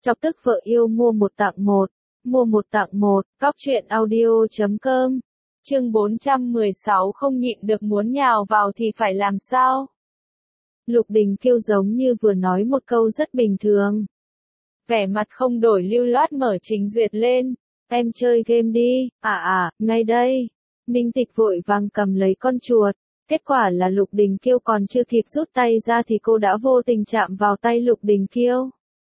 Chọc tức vợ yêu mua một tặng một. Mua một tặng một, cóc truyện audio.com. Chương 416 không nhịn được muốn nhào vào thì phải làm sao? Lục Đình Kiêu giống như vừa nói một câu rất bình thường. Vẻ mặt không đổi lưu loát mở trình duyệt lên. Em chơi game đi, ngay đây. Ninh Tịch vội vàng cầm lấy con chuột. Kết quả là Lục Đình Kiêu còn chưa kịp rút tay ra thì cô đã vô tình chạm vào tay Lục Đình Kiêu.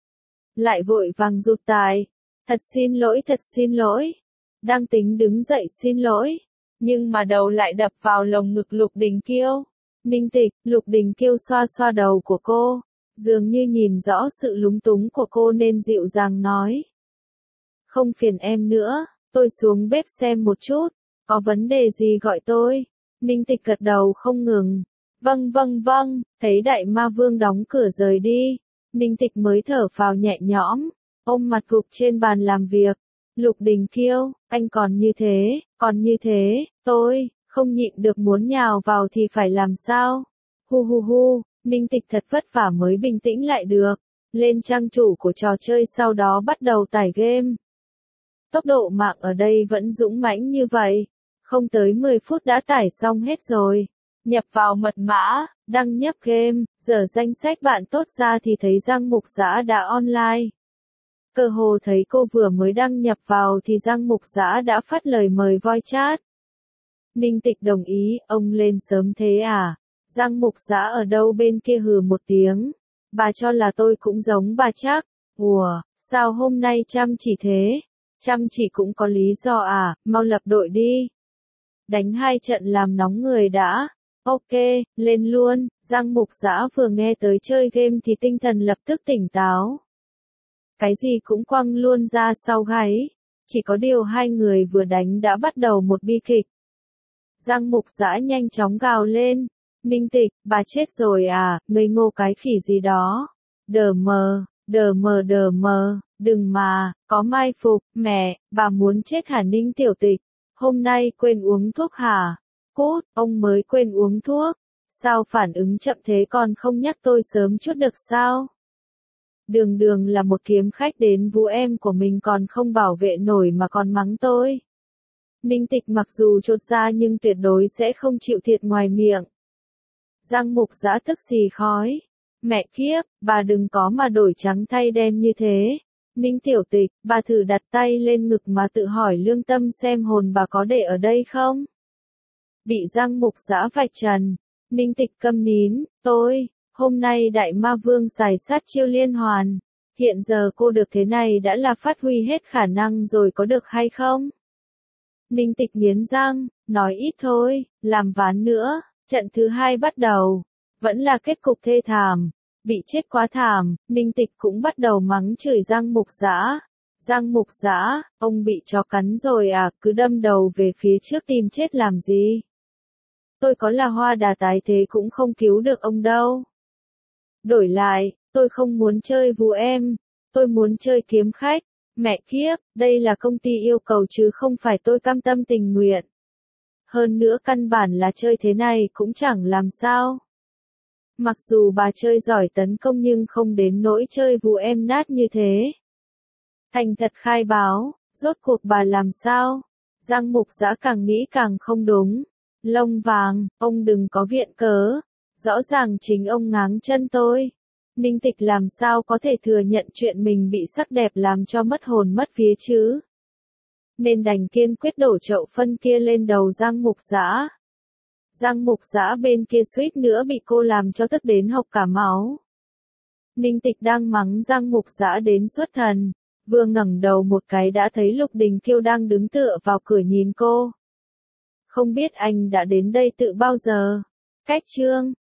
Lại vội vàng rụt tài. Thật xin lỗi. Đang tính đứng dậy xin lỗi. Nhưng mà đầu lại đập vào lồng ngực Lục Đình Kiêu. Ninh Tịch, Lục Đình Kiêu xoa xoa đầu của cô. Dường như nhìn rõ sự lúng túng của cô nên dịu dàng nói. Không phiền em nữa, tôi xuống bếp xem một chút. Có vấn đề gì gọi tôi? Ninh Tịch gật đầu không ngừng. Vâng, thấy Đại Ma Vương đóng cửa rời đi. Ninh Tịch mới thở phào nhẹ nhõm, ôm mặt gục trên bàn làm việc. Lục Đình Kiêu, anh còn như thế, tôi, không nhịn được muốn nhào vào thì phải làm sao? Hu, Ninh Tịch thật vất vả mới bình tĩnh lại được. Lên trang chủ của trò chơi sau đó bắt đầu tải game. Tốc độ mạng ở đây vẫn dũng mãnh như vậy. Không tới 10 phút đã tải xong hết rồi. Nhập vào mật mã, đăng nhập game, dở danh sách bạn tốt ra thì thấy Giang Mục Dã đã online. Cơ hồ thấy cô vừa mới đăng nhập vào thì Giang Mục Dã đã phát lời mời voice chat. Ninh Tịch đồng ý, ông lên sớm thế à? Giang Mục Dã ở đâu bên kia hừ một tiếng. Bà cho là tôi cũng giống bà chắc. Ủa, sao hôm nay chăm chỉ thế? Chăm chỉ cũng có lý do à, mau lập đội đi. Đánh 2 trận làm nóng người đã. Ok, lên luôn. Giang Mục Dã vừa nghe tới chơi game thì tinh thần lập tức tỉnh táo. Cái gì cũng quăng luôn ra sau gáy. Chỉ có điều hai người vừa đánh đã bắt đầu một bi kịch. Giang Mục Dã nhanh chóng gào lên. Ninh Tịch, bà chết rồi à, ngây ngô cái khỉ gì đó. Đờ mờ, đừng mà, có mai phục, mẹ, bà muốn chết hả Ninh Tiểu Tịch? Hôm nay quên uống thuốc hả? Cút, ông mới quên uống thuốc. Sao phản ứng chậm thế còn không nhắc tôi sớm chút được sao? Đường là một kiếm khách đến vú em của mình còn không bảo vệ nổi mà còn mắng tôi. Ninh Tịch mặc dù chột ra nhưng tuyệt đối sẽ không chịu thiệt ngoài miệng. Giang Mục Dã tức xì khói. Mẹ kiếp, bà đừng có mà đổi trắng thay đen như thế. Ninh Tiểu Tịch, bà thử đặt tay lên ngực mà tự hỏi lương tâm xem hồn bà có để ở đây không? Bị Giang Mục Dã vạch trần. Ninh Tịch câm nín, hôm nay Đại Ma Vương xài sát chiêu liên hoàn. Hiện giờ cô được thế này đã là phát huy hết khả năng rồi có được hay không? Ninh Tịch nghiến răng, nói ít thôi, làm ván nữa, trận thứ 2 bắt đầu. Vẫn là kết cục thê thảm. Bị chết quá thảm, Ninh Tịch cũng bắt đầu mắng chửi Giang Mục Dã. Giang Mục Dã, ông bị chó cắn rồi à, cứ đâm đầu về phía trước tìm chết làm gì? Tôi có là hoa đà tái thế cũng không cứu được ông đâu. Đổi lại, tôi không muốn chơi vú em, tôi muốn chơi kiếm khách. Mẹ kiếp, đây là công ty yêu cầu chứ không phải tôi cam tâm tình nguyện. Hơn nữa căn bản là chơi thế này cũng chẳng làm sao. Mặc dù bà chơi giỏi tấn công nhưng không đến nỗi chơi vú em nát như thế. Thành thật khai báo, rốt cuộc bà làm sao? Giang Mục Dã càng nghĩ càng không đúng. Lông vàng, ông đừng có viện cớ. Rõ ràng chính ông ngáng chân tôi. Ninh Tịch làm sao có thể thừa nhận chuyện mình bị sắc đẹp làm cho mất hồn mất vía chứ? Nên đành kiên quyết đổ chậu phân kia lên đầu Giang Mục Dã. Giang Mục Dã bên kia suýt nữa bị cô làm cho tức đến hộc cả máu. Ninh Tịch đang mắng Giang Mục Dã đến xuất thần, vừa ngẩng đầu một cái đã thấy Lục Đình Kiêu đang đứng tựa vào cửa nhìn cô. Không biết anh đã đến đây tự bao giờ? Cách chương